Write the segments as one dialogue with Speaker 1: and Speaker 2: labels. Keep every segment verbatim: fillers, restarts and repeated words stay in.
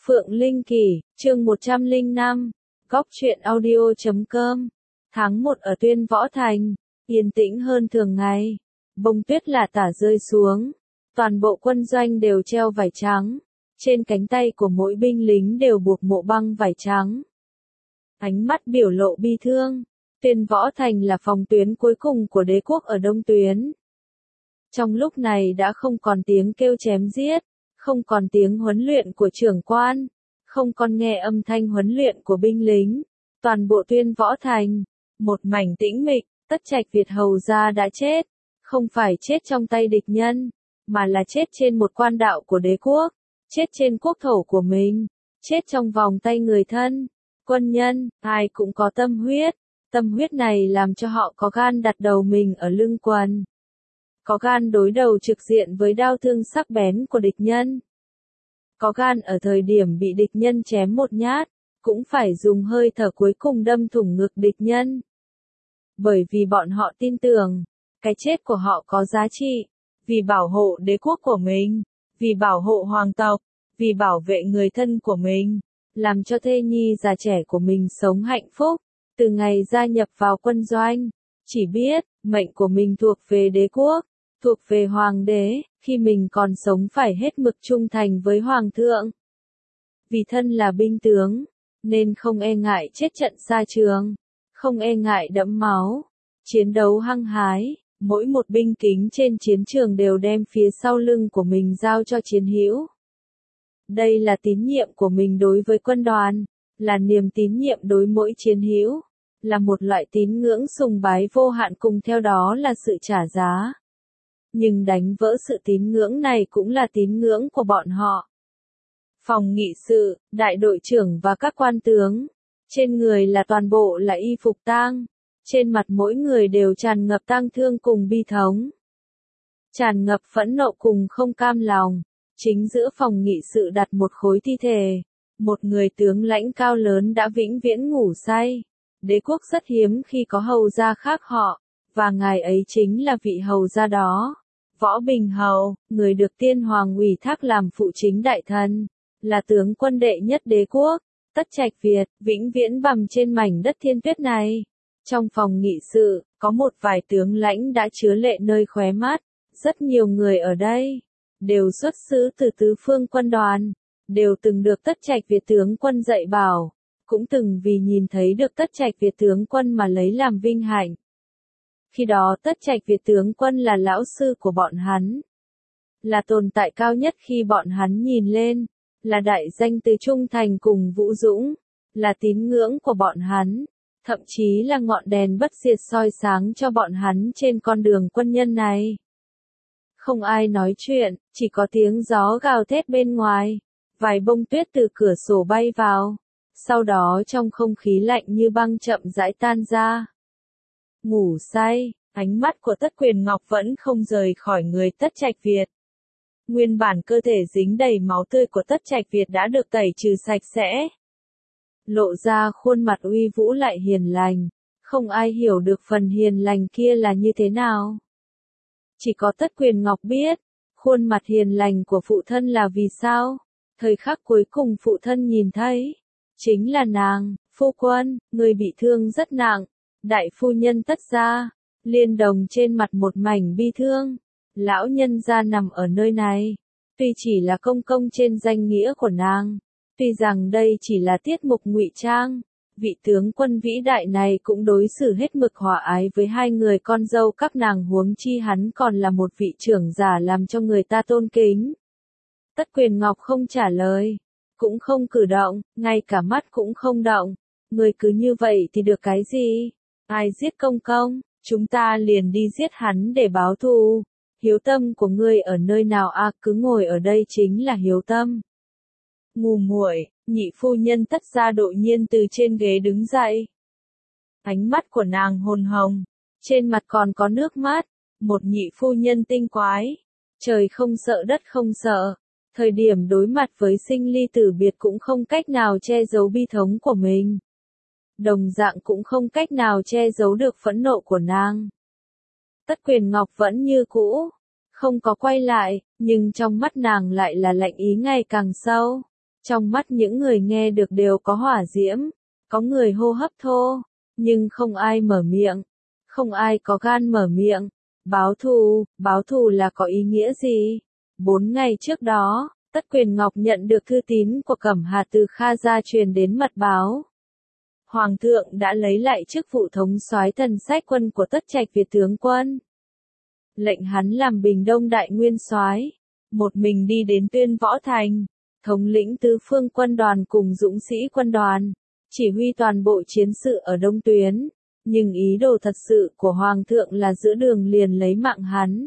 Speaker 1: Phượng Linh Kỳ, chương một trăm lẻ năm, góc truyện audio chấm com. Tháng một ở Tuyên Võ Thành, yên tĩnh hơn thường ngày. Bông tuyết lả tả rơi xuống, toàn bộ quân doanh đều treo vải trắng, trên cánh tay của mỗi binh lính đều buộc mộ băng vải trắng. Ánh mắt biểu lộ bi thương. Tuyên Võ Thành là phòng tuyến cuối cùng của đế quốc ở Đông Tuyến. Trong lúc này đã không còn tiếng kêu chém giết, không còn tiếng huấn luyện của trưởng quan, không còn nghe âm thanh huấn luyện của binh lính. Toàn bộ Tuyên Võ Thành, một mảnh tĩnh mịch. Tất Trạch Việt hầu gia đã chết, không phải chết trong tay địch nhân, mà là chết trên một quan đạo của đế quốc, chết trên quốc thổ của mình, chết trong vòng tay người thân. Quân nhân, ai cũng có tâm huyết, tâm huyết này làm cho họ có gan đặt đầu mình ở lưng quần, có gan đối đầu trực diện với đao thương sắc bén của địch nhân, có gan ở thời điểm bị địch nhân chém một nhát, cũng phải dùng hơi thở cuối cùng đâm thủng ngực địch nhân. Bởi vì bọn họ tin tưởng, cái chết của họ có giá trị, vì bảo hộ đế quốc của mình, vì bảo hộ hoàng tộc, vì bảo vệ người thân của mình, làm cho thê nhi già trẻ của mình sống hạnh phúc. Từ ngày gia nhập vào quân doanh, chỉ biết, mệnh của mình thuộc về đế quốc, thuộc về hoàng đế, khi mình còn sống phải hết mực trung thành với hoàng thượng. Vì thân là binh tướng, nên không e ngại chết trận xa trường, không e ngại đẫm máu, chiến đấu hăng hái, mỗi một binh lính trên chiến trường đều đem phía sau lưng của mình giao cho chiến hữu. Đây là tín nhiệm của mình đối với quân đoàn, là niềm tín nhiệm đối mỗi chiến hữu, là một loại tín ngưỡng sùng bái vô hạn, cùng theo đó là sự trả giá. Nhưng đánh vỡ sự tín ngưỡng này cũng là tín ngưỡng của bọn họ. Phòng nghị sự, đại đội trưởng và các quan tướng, trên người là toàn bộ là y phục tang, trên mặt mỗi người đều tràn ngập tang thương cùng bi thống, tràn ngập phẫn nộ cùng không cam lòng. Chính giữa phòng nghị sự đặt một khối thi thể, một người tướng lãnh cao lớn đã vĩnh viễn ngủ say. Đế quốc rất hiếm khi có hầu gia khác họ, và ngài ấy chính là vị hầu gia đó. Võ Bình Hầu, người được tiên hoàng ủy thác làm phụ chính đại thần, là tướng quân đệ nhất đế quốc. Tất Trạch Việt, vĩnh viễn bằm trên mảnh đất thiên tuyết này. Trong phòng nghị sự, có một vài tướng lãnh đã chứa lệ nơi khóe mắt. Rất nhiều người ở đây đều xuất xứ từ tứ phương quân đoàn, đều từng được Tất Trạch Việt tướng quân dạy bảo, cũng từng vì nhìn thấy được Tất Trạch Việt tướng quân mà lấy làm vinh hạnh. Khi đó Tất Trạch Việt tướng quân là lão sư của bọn hắn, là tồn tại cao nhất khi bọn hắn nhìn lên, là đại danh từ trung thành cùng vũ dũng, là tín ngưỡng của bọn hắn, thậm chí là ngọn đèn bất diệt soi sáng cho bọn hắn trên con đường quân nhân này. Không ai nói chuyện, chỉ có tiếng gió gào thét bên ngoài, vài bông tuyết từ cửa sổ bay vào, sau đó trong không khí lạnh như băng chậm rãi tan ra. Ngủ say, ánh mắt của Tất Quyền Ngọc vẫn không rời khỏi người Tất Trạch Việt. Nguyên bản cơ thể dính đầy máu tươi của Tất Trạch Việt đã được tẩy trừ sạch sẽ, lộ ra khuôn mặt uy vũ lại hiền lành, không ai hiểu được phần hiền lành kia là như thế nào. Chỉ có Tất Quyền Ngọc biết, khuôn mặt hiền lành của phụ thân là vì sao. Thời khắc cuối cùng phụ thân nhìn thấy, chính là nàng. Phu quân, người bị thương rất nặng. Đại phu nhân Tất gia, Liên Đồng trên mặt một mảnh bi thương. Lão nhân gia nằm ở nơi này, tuy chỉ là công công trên danh nghĩa của nàng, tuy rằng đây chỉ là tiết mục ngụy trang, vị tướng quân vĩ đại này cũng đối xử hết mực hòa ái với hai người con dâu các nàng, huống chi hắn còn là một vị trưởng giả làm cho người ta tôn kính. Tất Quyền Ngọc không trả lời, cũng không cử động, ngay cả mắt cũng không động. Người cứ như vậy thì được cái gì? Ai giết công công, chúng ta liền đi giết hắn để báo thù. Hiếu tâm của ngươi ở nơi nào à? Cứ ngồi ở đây chính là hiếu tâm. Ngu muội. Nhị phu nhân Tất gia đột nhiên từ trên ghế đứng dậy. Ánh mắt của nàng hồn hồng, trên mặt còn có nước mắt. Một nhị phu nhân tinh quái, trời không sợ đất không sợ, thời điểm đối mặt với sinh ly tử biệt cũng không cách nào che giấu bi thống của mình. Đồng dạng cũng không cách nào che giấu được phẫn nộ của nàng. Tất Quyền Ngọc vẫn như cũ, không có quay lại, nhưng trong mắt nàng lại là lạnh ý ngày càng sâu. Trong mắt những người nghe được đều có hỏa diễm, có người hô hấp thô, nhưng không ai mở miệng, không ai có gan mở miệng. Báo thù, báo thù là có ý nghĩa gì? Bốn ngày trước đó, Tất Quyền Ngọc nhận được thư tín của Cẩm Hà từ Kha gia truyền đến mật báo. Hoàng thượng đã lấy lại chức vụ thống soái thần sách quân của Tất Trạch Việt tướng quân. Lệnh hắn làm Bình Đông đại nguyên soái, một mình đi đến Tuyên Võ Thành, thống lĩnh tứ phương quân đoàn cùng dũng sĩ quân đoàn, chỉ huy toàn bộ chiến sự ở Đông Tuyến. Nhưng ý đồ thật sự của Hoàng thượng là giữa đường liền lấy mạng hắn.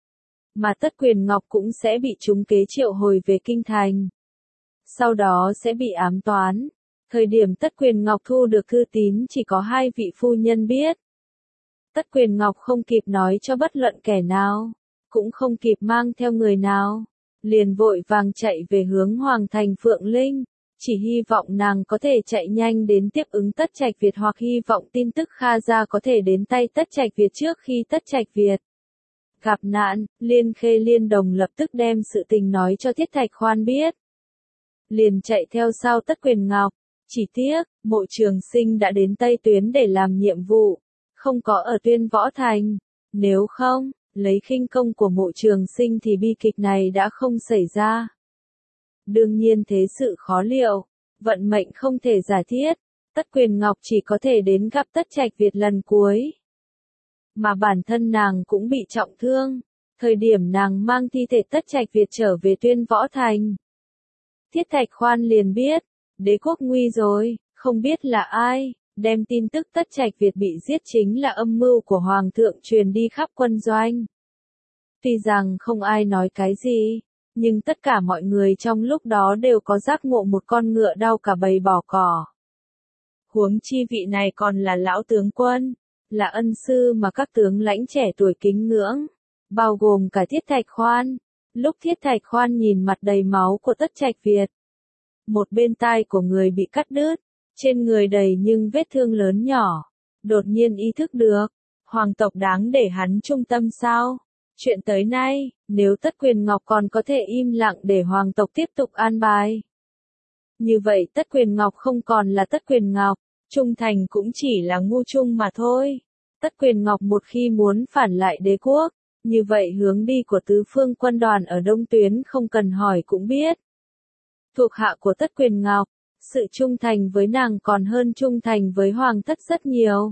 Speaker 1: Mà Tất Quyền Ngọc cũng sẽ bị trúng kế triệu hồi về kinh thành. Sau đó sẽ bị ám toán. Thời điểm Tất Quyền Ngọc thu được thư tín chỉ có hai vị phu nhân biết. Tất Quyền Ngọc không kịp nói cho bất luận kẻ nào, cũng không kịp mang theo người nào, liền vội vàng chạy về hướng Hoàng thành Phượng Linh, chỉ hy vọng nàng có thể chạy nhanh đến tiếp ứng Tất Trạch Việt hoặc hy vọng tin tức Kha gia có thể đến tay Tất Trạch Việt trước khi Tất Trạch Việt gặp nạn. Liên Khê Liên Đồng lập tức đem sự tình nói cho Thiết Thạch Khoan biết. Liền chạy theo sau Tất Quyền Ngọc, chỉ tiếc, Mộ Trường Sinh đã đến Tây Tuyến để làm nhiệm vụ, không có ở Tuyên Võ Thành, nếu không, lấy khinh công của Mộ Trường Sinh thì bi kịch này đã không xảy ra. Đương nhiên thế sự khó liệu, vận mệnh không thể giả thiết, Tất Quyền Ngọc chỉ có thể đến gặp Tất Trạch Việt lần cuối. Mà bản thân nàng cũng bị trọng thương, thời điểm nàng mang thi thể Tất Trạch Việt trở về Tuyên Võ Thành. Thiết Thạch Khoan liền biết, đế quốc nguy rồi, không biết là ai, đem tin tức Tất Trạch Việt bị giết chính là âm mưu của Hoàng thượng truyền đi khắp quân doanh. Tuy rằng không ai nói cái gì, nhưng tất cả mọi người trong lúc đó đều có giác ngộ một con ngựa đau cả bầy bỏ cỏ. Huống chi vị này còn là lão tướng quân, là ân sư mà các tướng lãnh trẻ tuổi kính ngưỡng, bao gồm cả Thiết Thạch Khoan. Lúc Thiết Thạch Khoan nhìn mặt đầy máu của Tất Trạch Việt, một bên tai của người bị cắt đứt, trên người đầy nhưng vết thương lớn nhỏ, đột nhiên ý thức được, hoàng tộc đáng để hắn trung tâm sao? Chuyện tới nay, nếu Tất Quyền Ngọc còn có thể im lặng để hoàng tộc tiếp tục an bài, như vậy Tất Quyền Ngọc không còn là Tất Quyền Ngọc, trung thành cũng chỉ là ngu trung mà thôi. Tất Quyền Ngọc một khi muốn phản lại đế quốc, như vậy hướng đi của tứ phương quân đoàn ở Đông Tuyến không cần hỏi cũng biết. Thuộc hạ của Tất Quyền Ngọc, sự trung thành với nàng còn hơn trung thành với hoàng thất rất nhiều.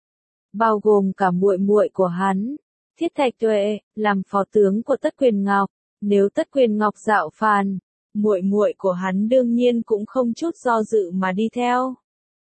Speaker 1: Bao gồm cả muội muội của hắn, Thiết Thạch Tuệ, làm phó tướng của Tất Quyền Ngọc, nếu Tất Quyền Ngọc dạo phàn, muội muội của hắn đương nhiên cũng không chút do dự mà đi theo.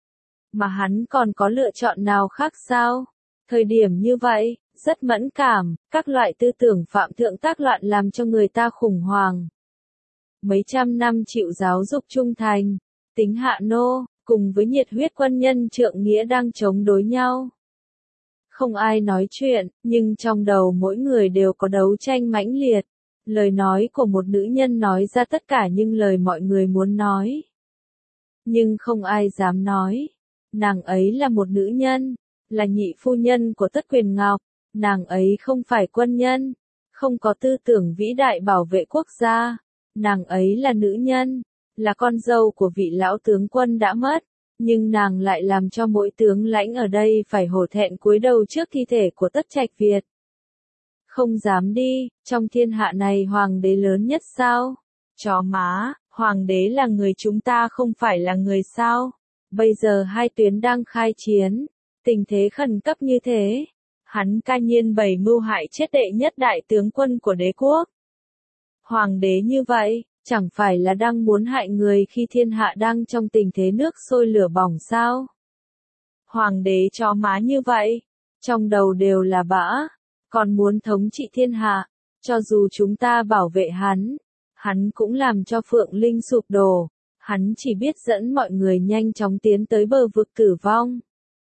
Speaker 1: Mà hắn còn có lựa chọn nào khác sao? Thời điểm như vậy, rất mẫn cảm, các loại tư tưởng phạm thượng tác loạn làm cho người ta khủng hoảng. Mấy trăm năm chịu giáo dục trung thành, tính hạ nô, cùng với nhiệt huyết quân nhân trượng nghĩa đang chống đối nhau. Không ai nói chuyện, nhưng trong đầu mỗi người đều có đấu tranh mãnh liệt. Lời nói của một nữ nhân nói ra tất cả những lời mọi người muốn nói. Nhưng không ai dám nói. Nàng ấy là một nữ nhân, là nhị phu nhân của Tất Quyền Ngọc, nàng ấy không phải quân nhân, không có tư tưởng vĩ đại bảo vệ quốc gia, nàng ấy là nữ nhân, là con dâu của vị lão tướng quân đã mất, nhưng nàng lại làm cho mỗi tướng lãnh ở đây phải hổ thẹn cúi đầu trước thi thể của Tất Trạch Việt. Không dám đi, trong thiên hạ này hoàng đế lớn nhất sao? Chó má, hoàng đế là người chúng ta không phải là người sao? Bây giờ hai tuyến đang khai chiến, tình thế khẩn cấp như thế, hắn ca nhiên bày mưu hại chết đệ nhất đại tướng quân của đế quốc. Hoàng đế như vậy, chẳng phải là đang muốn hại người khi thiên hạ đang trong tình thế nước sôi lửa bỏng sao? Hoàng đế chó má như vậy, trong đầu đều là bã, còn muốn thống trị thiên hạ, cho dù chúng ta bảo vệ hắn, hắn cũng làm cho Phượng Linh sụp đổ. Hắn chỉ biết dẫn mọi người nhanh chóng tiến tới bờ vực tử vong.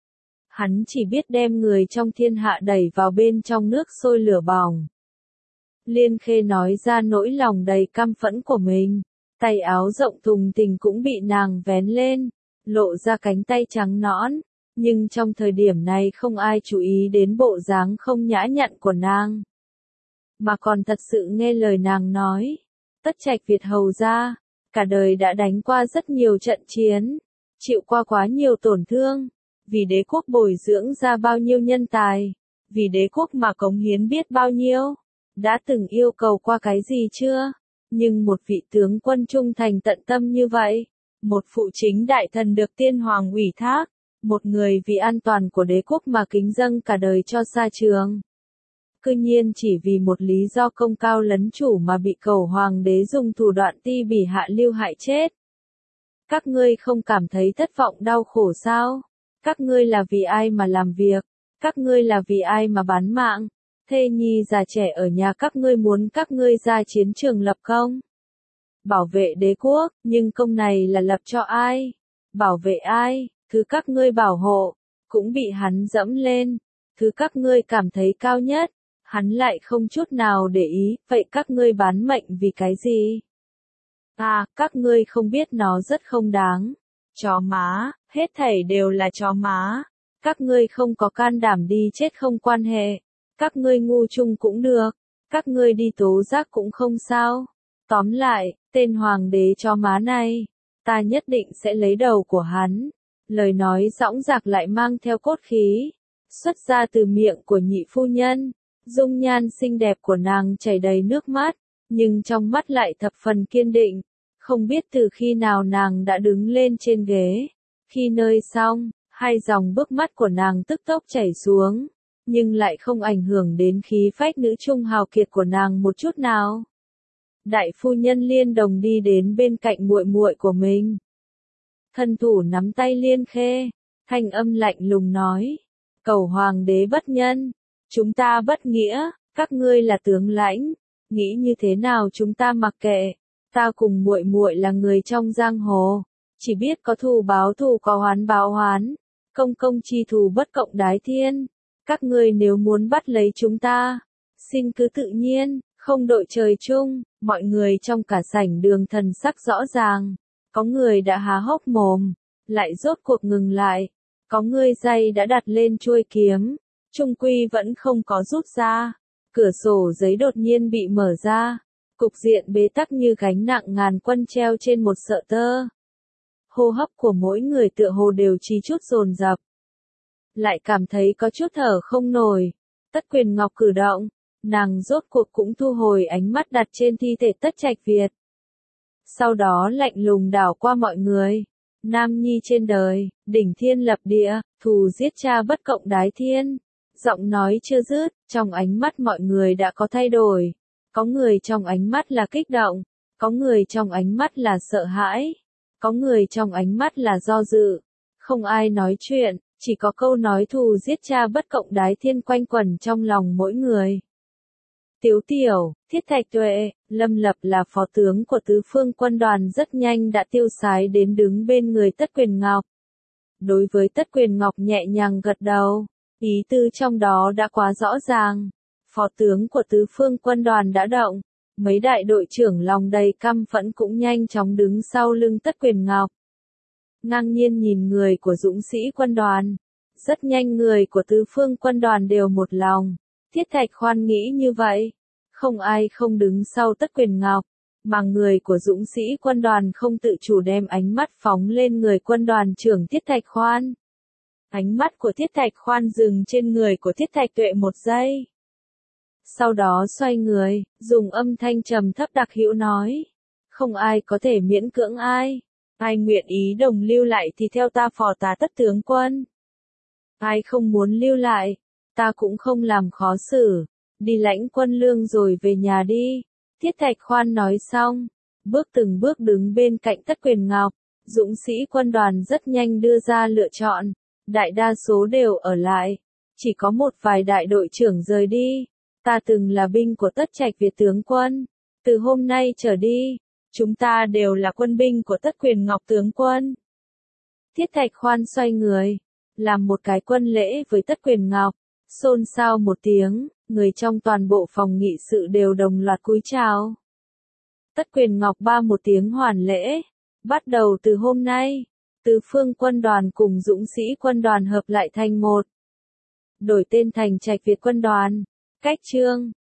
Speaker 1: Hắn chỉ biết đem người trong thiên hạ đẩy vào bên trong nước sôi lửa bỏng. Liên Khê nói ra nỗi lòng đầy căm phẫn của mình. Tay áo rộng thùng thình cũng bị nàng vén lên, lộ ra cánh tay trắng nõn. Nhưng trong thời điểm này không ai chú ý đến bộ dáng không nhã nhặn của nàng. Mà còn thật sự nghe lời nàng nói. Tất Trạch Việt hầu ra. cả đời đã đánh qua rất nhiều trận chiến, chịu qua quá nhiều tổn thương, vì đế quốc bồi dưỡng ra bao nhiêu nhân tài, vì đế quốc mà cống hiến biết bao nhiêu, đã từng yêu cầu qua cái gì chưa? Nhưng một vị tướng quân trung thành tận tâm như vậy, một phụ chính đại thần được tiên hoàng ủy thác, một người vì an toàn của đế quốc mà kính dâng cả đời cho xa trường. Cư nhiên chỉ vì một lý do công cao lấn chủ mà bị cầu hoàng đế dùng thủ đoạn ti bỉ hạ lưu hại chết. Các ngươi không cảm thấy thất vọng đau khổ sao? Các ngươi là vì ai mà làm việc? Các ngươi là vì ai mà bán mạng? Thê nhi già trẻ ở nhà các ngươi muốn các ngươi ra chiến trường lập công. Bảo vệ đế quốc, nhưng công này là lập cho ai? Bảo vệ ai? Thứ các ngươi bảo hộ, cũng bị hắn dẫm lên. Thứ các ngươi cảm thấy cao nhất, hắn lại không chút nào để ý, vậy các ngươi bán mệnh vì cái gì? À, các ngươi không biết nó rất không đáng. Chó má, hết thảy đều là chó má. Các ngươi không có can đảm đi chết không quan hệ. Các ngươi ngu chung cũng được. Các ngươi đi tố giác cũng không sao. Tóm lại, tên hoàng đế chó má này, ta nhất định sẽ lấy đầu của hắn. Lời nói dõng dạc lại mang theo cốt khí, xuất ra từ miệng của nhị phu nhân. Dung nhan xinh đẹp của nàng chảy đầy nước mắt, nhưng trong mắt lại thập phần kiên định. Không biết từ khi nào nàng đã đứng lên trên ghế. Khi nơi xong, hai dòng bước mắt của nàng tức tốc chảy xuống, nhưng lại không ảnh hưởng đến khí phách nữ trung hào kiệt của nàng một chút nào. Đại phu nhân Liên Đồng đi đến bên cạnh muội muội của mình. Thân thủ nắm tay Liên Khê, thanh âm lạnh lùng nói: "Cầu hoàng đế bất nhân, chúng ta bất nghĩa, các ngươi là tướng lãnh, nghĩ như thế nào chúng ta mặc kệ. Ta cùng muội muội là người trong giang hồ, chỉ biết có thù báo thù có oán báo oán, công công chi thù bất cộng đái thiên. Các ngươi nếu muốn bắt lấy chúng ta, xin cứ tự nhiên, không đội trời chung." Mọi người trong cả sảnh đường thần sắc rõ ràng, có người đã há hốc mồm, lại rốt cuộc ngừng lại, có người giày đã đặt lên chuôi kiếm, trung quy vẫn không có rút ra. Cửa sổ giấy đột nhiên bị mở ra, cục diện bế tắc như gánh nặng ngàn quân treo trên một sợi tơ. Hô hấp của mỗi người tựa hồ đều chi chút dồn dập, lại cảm thấy có chút thở không nổi. Tất Quyền Ngọc cử động, nàng rốt cuộc cũng thu hồi ánh mắt đặt trên thi thể Tất Trạch Việt. Sau đó lạnh lùng đảo qua mọi người. Nam nhi trên đời, đỉnh thiên lập địa, thù giết cha bất cộng đái thiên. Giọng nói chưa dứt, trong ánh mắt mọi người đã có thay đổi. Có người trong ánh mắt là kích động, có người trong ánh mắt là sợ hãi, có người trong ánh mắt là do dự. Không ai nói chuyện, chỉ có câu nói thù giết cha bất cộng đái thiên quanh quẩn trong lòng mỗi người. Tiếu Tiểu, Thiết Thạch Tuệ, Lâm Lập là phó tướng của tứ phương quân đoàn rất nhanh đã tiêu sái đến đứng bên người Tất Quyền Ngọc. Đối với Tất Quyền Ngọc nhẹ nhàng gật đầu, ý tư trong đó đã quá rõ ràng. Phó tướng của tứ phương quân đoàn đã động, mấy đại đội trưởng lòng đầy căm phẫn cũng nhanh chóng đứng sau lưng Tất Quyền Ngọc. Ngang nhiên nhìn người của dũng sĩ quân đoàn, rất nhanh người của tứ phương quân đoàn đều một lòng. Thiết Thạch Khoan nghĩ như vậy, không ai không đứng sau Tất Quyền Ngọc, mà người của dũng sĩ quân đoàn không tự chủ đem ánh mắt phóng lên người quân đoàn trưởng Thiết Thạch Khoan. Ánh mắt của Thiết Thạch Khoan dừng trên người của Thiết Thạch Tuệ một giây. Sau đó xoay người, dùng âm thanh trầm thấp đặc hữu nói: "Không ai có thể miễn cưỡng ai. Ai nguyện ý đồng lưu lại thì theo ta phò tá Tất tướng quân. Ai không muốn lưu lại, ta cũng không làm khó xử. Đi lãnh quân lương rồi về nhà đi." Thiết Thạch Khoan nói xong, bước từng bước đứng bên cạnh Tất Quyền Ngọc. Dũng sĩ quân đoàn rất nhanh đưa ra lựa chọn, đại đa số đều ở lại, chỉ có một vài đại đội trưởng rời đi. "Ta từng là binh của Tất Trạch Việt tướng quân, từ hôm nay trở đi, chúng ta đều là quân binh của Tất Quyền Ngọc tướng quân." Thiết Thạch Khoan xoay người, làm một cái quân lễ với Tất Quyền Ngọc. Xôn xao một tiếng, người trong toàn bộ phòng nghị sự đều đồng loạt cúi chào. Tất Quyền Ngọc ba một tiếng hoàn lễ. Bắt đầu từ hôm nay, tứ phương quân đoàn cùng dũng sĩ quân đoàn hợp lại thành một. Đổi tên thành Trạch Việt quân đoàn. Cách chương